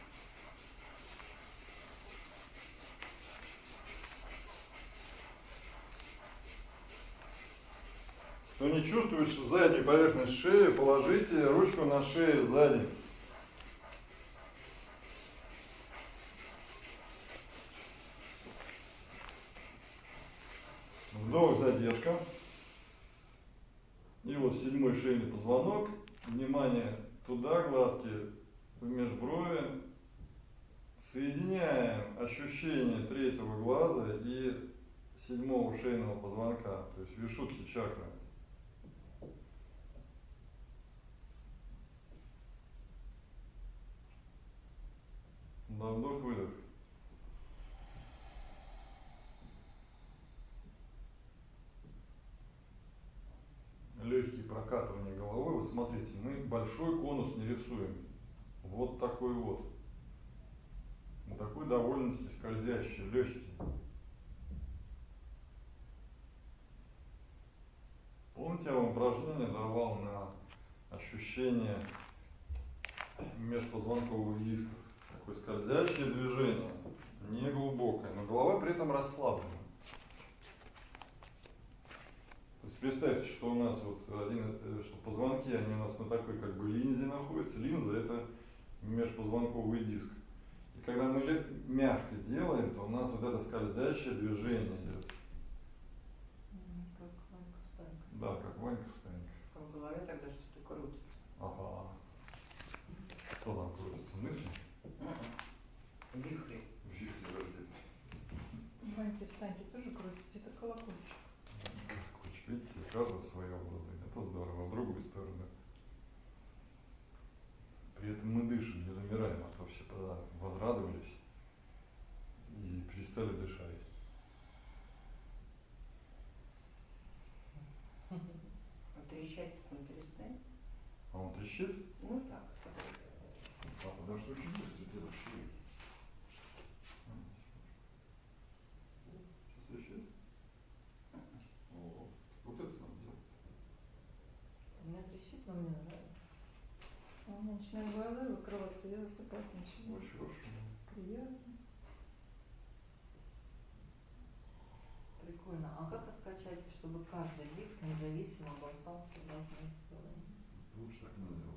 Кто не чувствует заднюю поверхность шеи, положите ручку на шею сзади. Вдох, задержка. И вот седьмой шейный позвонок. Внимание туда, глазки в межброви. Соединяем ощущение третьего глаза и седьмого шейного позвонка, то есть вишудхи чакры. Да, вдох-выдох. Легкие прокатывания головой. Вот смотрите, мы большой конус не рисуем. Вот такой вот. Вот такой довольно-таки скользящий, легкий. Помните, я вам упражнение давал на ощущение межпозвонковых дисков? Такое скользящее движение, не глубокое, но голова при этом расслаблена. То есть представьте, что у нас вот один, что позвонки, они у нас на такой как бы линзе находятся. Линза — это межпозвонковый диск. И когда мы мягко делаем, то у нас вот это скользящее движение идет. Как Ванька Встанька. Да, как Ванька Встанька. А в голове тогда что-то крутится. Ага. Что там крутится? Мысли? Вихри. Вихри вроде. Ваньки встаньки тоже крутится, это колокольчик. Колокольчик, видите, у каждого свои образы. Это здорово. В другую сторону. При этом мы дышим, не замираем, а то все возрадовались и перестали дышать. А трещать тут он перестанет? А он трещит? Ну так. А потому что очень быстро делаешь. Сейчас трещит? Вот. Вот это надо делать. У меня трещит, но мне нравится. У меня начинают глаза закрываться, я засыпать начинаю. Очень хорошо. Приятно. Прикольно. А как откачать, чтобы каждый диск независимо болтался в разные стороны? Лучше так не делать.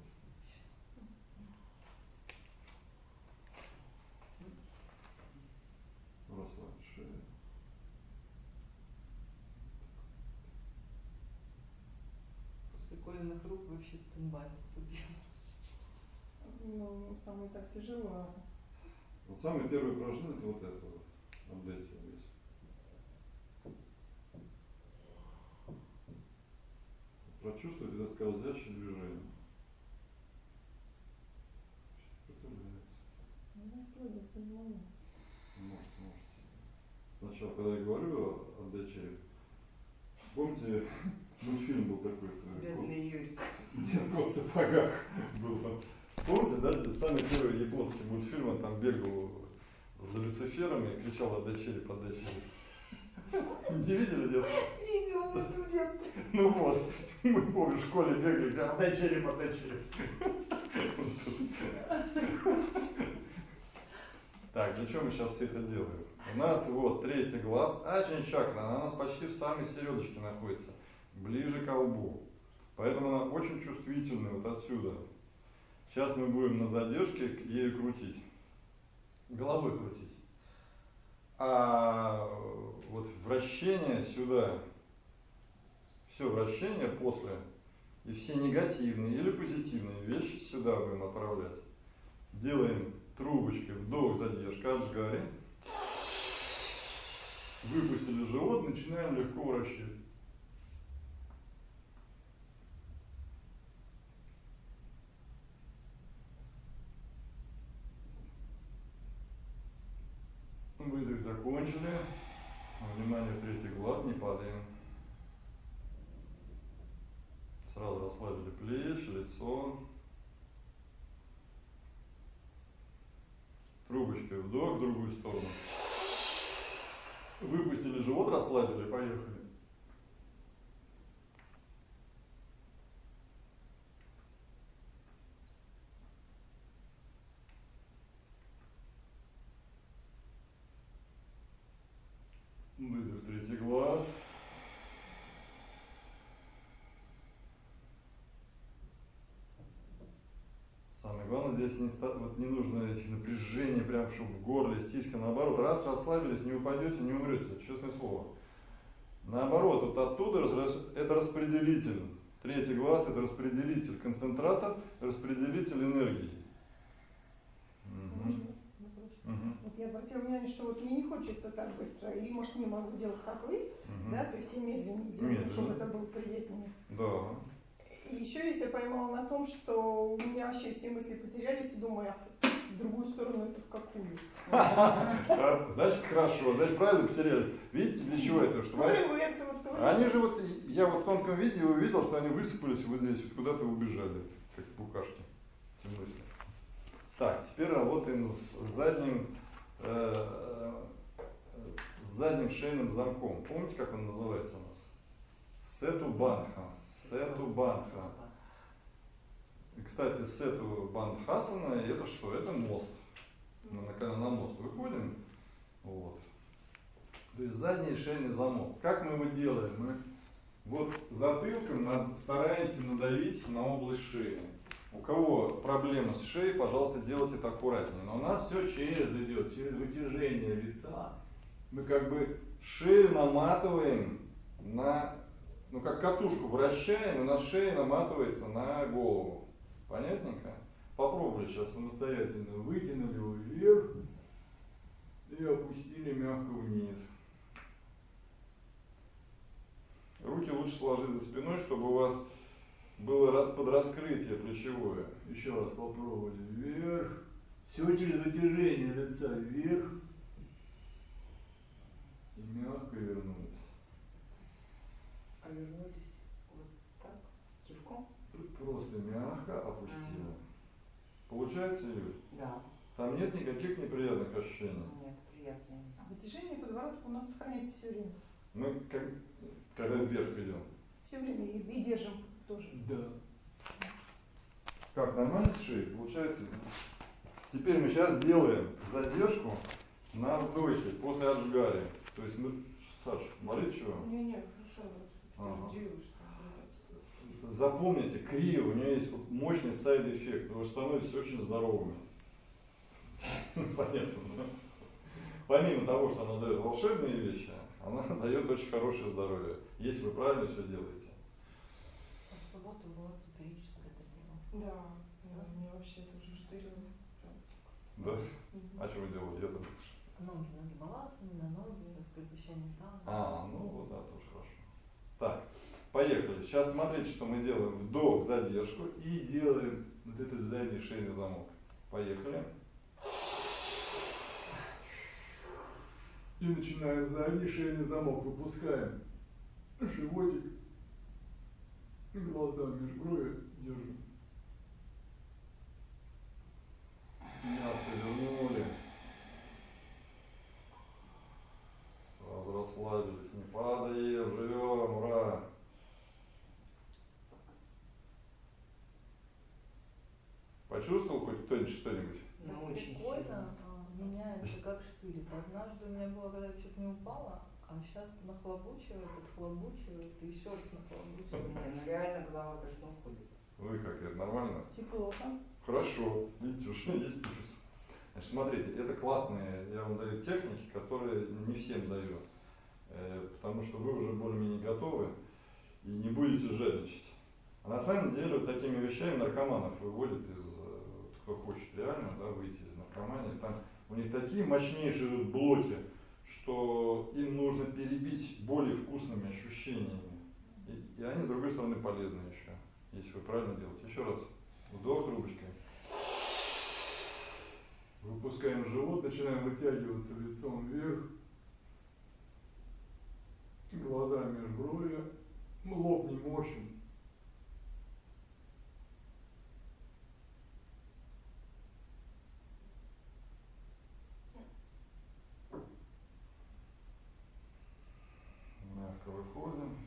Расслабить шею. После Колиных рук вообще стендбай наступил. Ну, самое так тяжело. Вот самое первое упражнение — это вот это вот. Отдайте весь. Прочувствуйте это скользящее движение. Сейчас притуляется. Ну, насладиться не могу. Можете, можете. Сначала, когда я говорю «отдай череп», помните, мультфильм был такой? Бедный Юрий. Нет, кот в сапогах был. Помните, да, самый первый японский мультфильм, он там бегал за Люцифером и кричал «отдай череп, отдай череп». Не видели, нет? Видела в этом детстве. Ну вот, мы помню, в школе бегали, говорят, отдай череп, отдай череп. Так, для чего мы сейчас все это делаем? У нас вот третий глаз, аджна чакра, она у нас почти в самой середочке находится, ближе к лбу. Поэтому она очень чувствительная вот отсюда. Сейчас мы будем на задержке ею крутить, головой крутить. А вот вращение сюда, все вращение после, и все негативные или позитивные вещи сюда будем отправлять. Делаем трубочкой вдох, задержка, аджгари. Выпустили живот, начинаем легко вращать. Выдох закончили. Внимание, третий глаз, не падаем. Сразу расслабили плечи, лицо. Трубочкой вдох в другую сторону. Выпустили живот, расслабили, поехали. Выдох, третий глаз. Самое главное здесь не, вот не нужно эти напряжения, прям чтобы в горле, стиска. Наоборот, раз расслабились, не упадете, не умрете, честное слово. Наоборот, вот оттуда это распределитель. Третий глаз — это распределитель концентратор, распределитель энергии. Угу. Угу. Вот я обратила если у меня что вот мне не хочется так быстро, или может не могу делать как вы, Мгм. да, то есть я медленнее делаю, Медленно. чтобы это было приятнее. Да. И еще если я поймала на том, что у меня вообще все мысли потерялись, и думаю, а в другую сторону это в какую? А, Значит, хорошо, значит, правильно потерялись. Видите, для чего это? Чтобы То они- ли в этого, то ли- Они же вот, я вот в тонком виде увидел, что они высыпались вот здесь, вот куда-то убежали, как букашки, эти мысли. Так, теперь работаем с задним, э, э, с задним шейным замком. Помните, как он называется у нас? Сету банха. Сету банха. И, кстати, сету банхасана, это что? Это мост. Мы на, когда на мост выходим, вот. То есть задний шейный замок. Как мы его делаем? Мы вот затылком над- стараемся надавить на область шеи. У кого проблемы с шеей, пожалуйста, делайте это аккуратнее. Но у нас все через идет, через вытяжение лица. Мы как бы шею наматываем на, ну как катушку вращаем, и на шее наматывается на голову. Понятненько? Попробуйте сейчас самостоятельно. Вытянули его вверх и опустили мягко вниз. Руки лучше сложить за спиной, чтобы у вас было ра- подраскрытие плечевое. Еще раз попробовали. Вверх. Все через вытяжение лица вверх. И мягко вернулись. А вернулись вот так, кивком? Просто мягко опустила. Получается, Юль? Да. Там нет никаких неприятных ощущений. Нет, приятно. А вытяжение подбородка у нас сохраняется все время. Мы как, когда вверх идем. Все время и, и держим тоже. Да. Как, нормально с шеей? Получается? Теперь мы сейчас делаем задержку на вдохе после отжгари. То есть мы, Саш, болит чего? Не-не, хорошо, ты Ага. же делаешь, что нравится. Запомните, крия, у нее есть вот мощный сайд-эффект. Вы становитесь очень здоровыми. Понятно, да? Помимо того, что она дает волшебные вещи, она дает очень хорошее здоровье, если вы правильно все делаете. А в субботу была суперическая тренировка. Да, да, мне вообще тоже штырило. Прям. Да? Мгм. А что вы делали? Я забыл. Ноги, ноги баласами, на ноги, раскрепощение там. А, ну вот, да, тоже хорошо. Так, поехали. Сейчас смотрите, что мы делаем. Вдох, задержку и делаем вот этот задний шейный замок. Поехали. И начинаем задний шейный замок. Выпускаем животик. И глаза межброви держим. Мягко вернули. Сразу расслабились. Не падаем, живем, ура! Почувствовал хоть кто-нибудь что-нибудь? Ну, Так очень прикольно, сильно. а, меняется как штырит. Однажды у меня было, когда я чуть не упала, а сейчас нахлобучивает, отхлобучивает и еще раз нахлобучивает. Не, ну реально голова, конечно, уходит. Вы как, это нормально? Тепло там. Хорошо, видите, уже есть плюс. Значит, смотрите, это классные, я вам даю техники, которые не всем даю. Э, потому что вы уже более-менее готовы и не будете жадничать. А на самом деле вот такими вещами наркоманов выводят из, э, кто хочет реально, да, выйти из наркомании. Там у них такие мощнейшие идут блоки, что им нужно перебить более вкусными ощущениями. И, и они, с другой стороны, полезны еще, если вы правильно делаете. Еще раз. Вдох трубочкой. Выпускаем живот, начинаем вытягиваться лицом вверх. Глаза межброви. Лоб не морщим. Мягко выходим.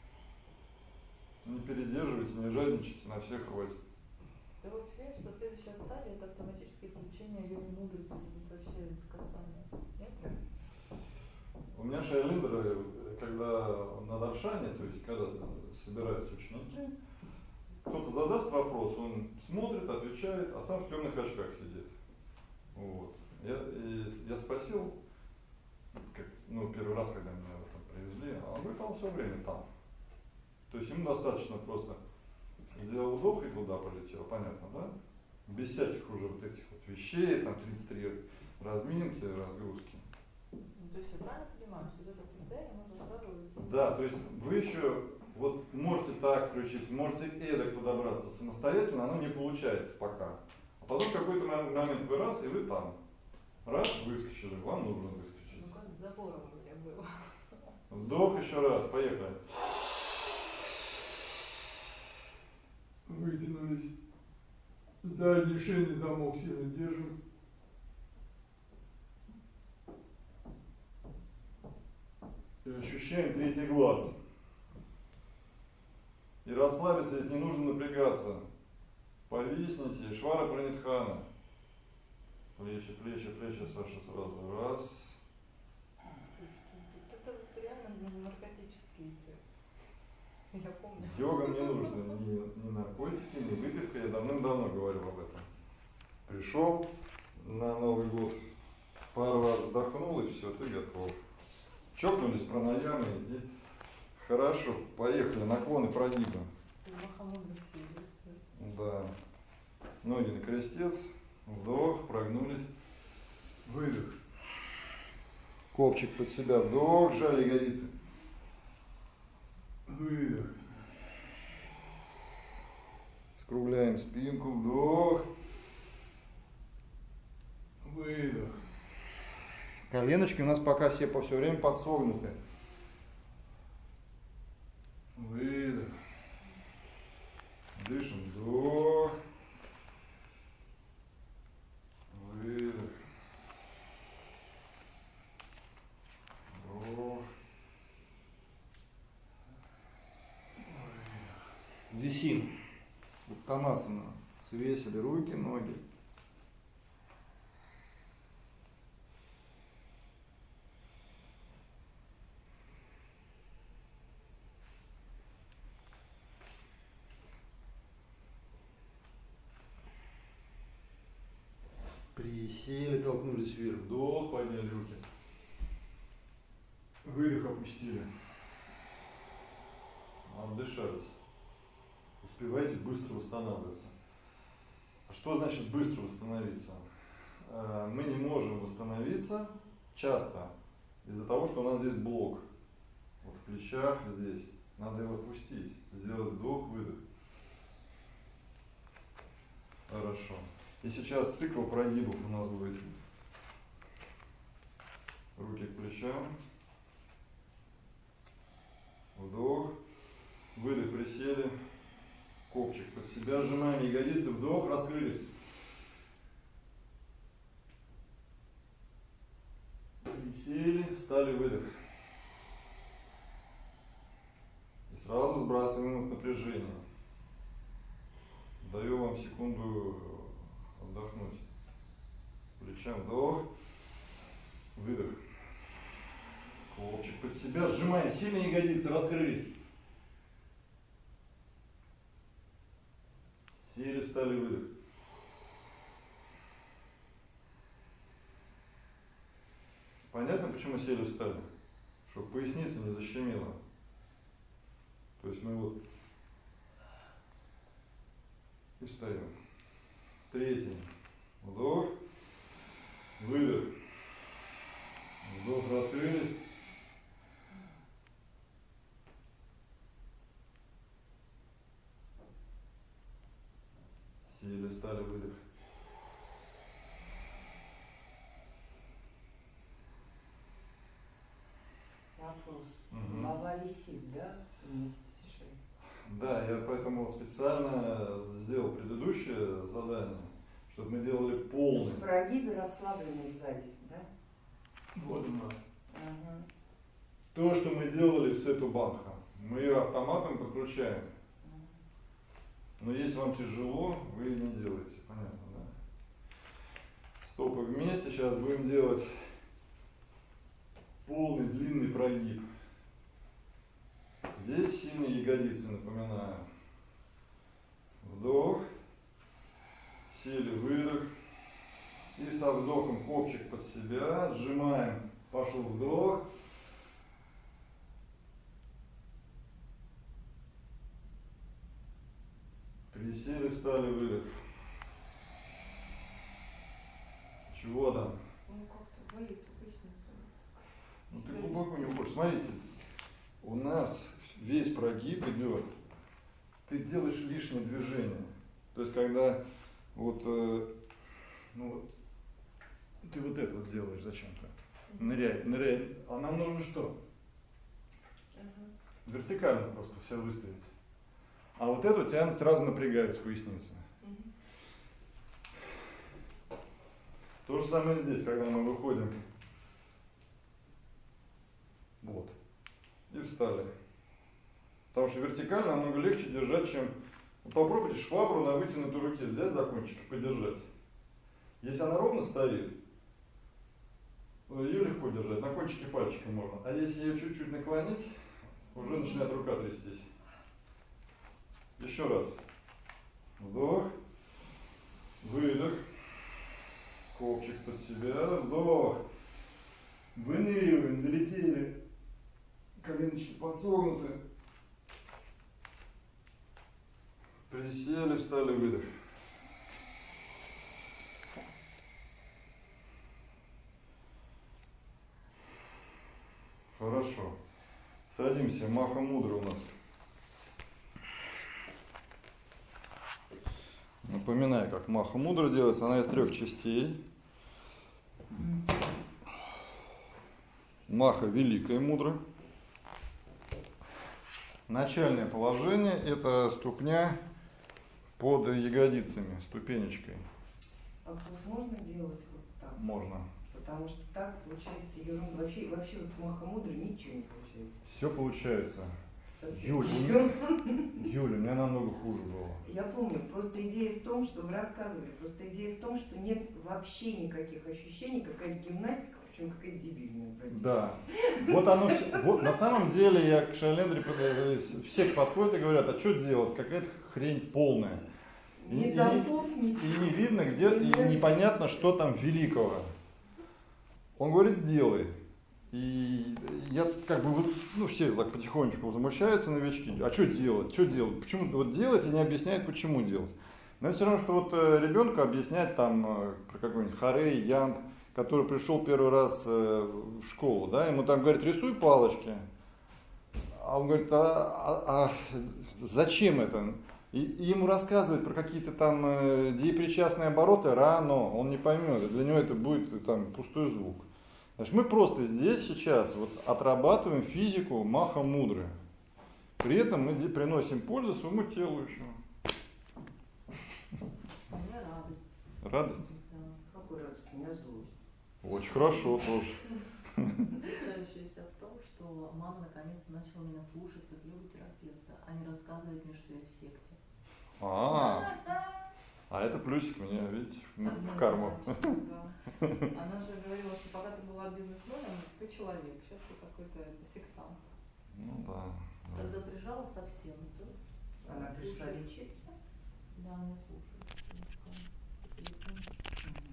Не передерживайте, не жадничайте, на всех хватит. Ты вообще, что следующая стадия это автоматическое включение йоги мудры без вообще касания. Нет? У меня шайлиндеры, когда на даршане, то есть когда собираются ученики, кто-то задаст вопрос, он смотрит, отвечает, а сам в темных очках сидит. Вот. Я, и я спросил, как, ну, первый раз, когда меня в этом привезли, а он говорит, а он все время там. То есть ему достаточно просто сделал вдох и туда полетел, понятно, да? Без всяких уже вот этих вот вещей, там тридцать три разминки, разгрузки. Ну, то есть я правильно понимаю, что из этого состояния можно сразу уйти? Да, то есть вы еще вот можете так включить, можете эдак подобраться самостоятельно, оно не получается пока. А потом в какой-то момент вы раз, и вы там. Раз, выскочили, вам нужно выскочить. Ну как с забором у меня было. Вдох еще раз, поехали. Вытянулись. Задний шейный замок сильно держим. И ощущаем третий глаз. И расслабиться, если не нужно напрягаться. Повисните, Швара Пранитхана. Плечи, плечи, плечи, Саша, сразу. Раз. Слушайте, это реально наркотический эффект. Я помню. Йога мне нужна, ни, ни наркотики, ни выпивка. Я давным-давно говорил об этом. Пришел на Новый год, пару раз вдохнул, и все, ты готов. Чокнулись пранаямой, и хорошо, поехали, наклоны, прогибы. Махамудра сели, все. Да. Ноги на крестец, вдох, прогнулись, выдох. Копчик под себя, вдох, сжали ягодицы. Выдох. Скругляем спинку, вдох. Выдох. Коленочки у нас пока все по все время подсогнуты. Выдох. Дышим, вдох. Выдох. Вдох. Висим. Уттанасана. Свесили руки, ноги. Присели, толкнулись вверх. Вдох, подняли руки. Выдох, опустили. Отдышались. Успевайте быстро восстанавливаться. А что значит быстро восстановиться? Мы не можем восстановиться часто из-за того, что у нас здесь блок. Вот в плечах, здесь. Надо его отпустить. Сделать вдох, выдох. Хорошо. И сейчас цикл прогибов у нас будет. Руки к плечам. Вдох. Выдох, присели. Копчик под себя. Сжимаем ягодицы. Вдох, раскрылись. Присели, встали, выдох. И сразу сбрасываем напряжение. Даю вам секунду отдохнуть. Плечам вдох, выдох. Копчик под себя, сжимаем, сильно ягодицы, раскрылись. Сели, встали, выдох. Понятно, почему сели, встали? Чтобы поясницу не защемило. То есть мы вот и встаем. Третий. Вдох. Выдох. Вдох, раскрылись. Сели, встали, выдох. Вопрос. Угу. Голова висит, да, вместе с шеей? Да, я поэтому специально сделал предыдущее задание, чтобы мы делали То полный. есть прогибы расслаблены сзади, да? Вот у нас. Угу. То, что мы делали в Сету Банха, мы ее автоматом подключаем. Но если вам тяжело, вы не делаете. Понятно, да? Стопы вместе. Сейчас будем делать полный длинный прогиб. Здесь сильные ягодицы, напоминаю. Вдох. Сели, выдох. И со вдохом копчик под себя. Сжимаем. Пошел вдох. Присели, встали, выдох. Чего там? Ну как-то боится поясницу. Ну ты глубоко не уходишь. Смотрите, у нас весь прогиб идет, ты делаешь лишнее движение. То есть когда вот, э, ну вот, ты вот это вот делаешь зачем-то. Ныряй, ныряй. А нам нужно что? Угу. Вертикально просто все выставить. А вот это у тебя сразу напрягается поясница. Угу. То же самое здесь, когда мы выходим. Вот. И встали. Потому что вертикально намного легче держать, чем... Попробуйте швабру на вытянутой руке взять за кончики, подержать. Если она ровно стоит, ее легко держать, на кончике пальчика можно. А если ее чуть-чуть наклонить, уже начинает рука трястись. Еще раз. Вдох. Выдох. Копчик под себя. Вдох. Выныриваем, залетели. Коленочки подсогнуты. Присели, встали, выдох. Хорошо. Садимся. Маха мудра у нас. Напоминаю, как маха мудра делается. Она из трех частей. Маха великая мудра. Начальное положение – это ступня под ягодицами, ступенечкой. А вот можно делать вот так? Можно. Потому что так получается ерунда. Вообще, вообще вот с маха мудры ничего не получается. Все получается. Совсем. Юль, у меня, Юля, у меня намного хуже было. Я помню, просто идея в том, что вы рассказывали, просто идея в том, что нет вообще никаких ощущений, какая-то гимнастика, причем какая-то дебильная, простите. Да. Вот оно все. Вот на самом деле я к Шайлендре все подходят и говорят, а что делать? Какая-то хрень полная. И, Ни и, зонтов, ни... и не видно, где, и непонятно, что там великого. Он говорит, делай. И я как бы вот, ну все так потихонечку возмущаются новички. А что делать? Что делать? Почему вот делать и не объясняют, почему делать? Но все равно, что вот ребенку объяснять там про какой-нибудь Харей, Янг, который пришел первый раз в школу, да, ему там говорят, рисуй палочки. А он говорит, а, а, а зачем это? И, и ему рассказывать про какие-то там э, деепричастные обороты рано, он не поймет, для него это будет там пустой звук. Значит, мы просто здесь сейчас вот отрабатываем физику маха мудры. При этом мы приносим пользу своему телу еще. У меня радость. Радость? Да. Какой радость? У меня злость. Очень хорошо тоже. Заключающаяся в том, что мама наконец-то начала меня слушать как йога-терапевта, а не рассказывать мне, что я в секте. А, а это плюсик мне, видите, в карму. Да. Она же говорила, что пока ты была бизнесменом, ты человек, сейчас ты какой-то сектант. Ну да. да. Когда прижала совсем, то Она пришла слушает. лечиться. Да, она слушает.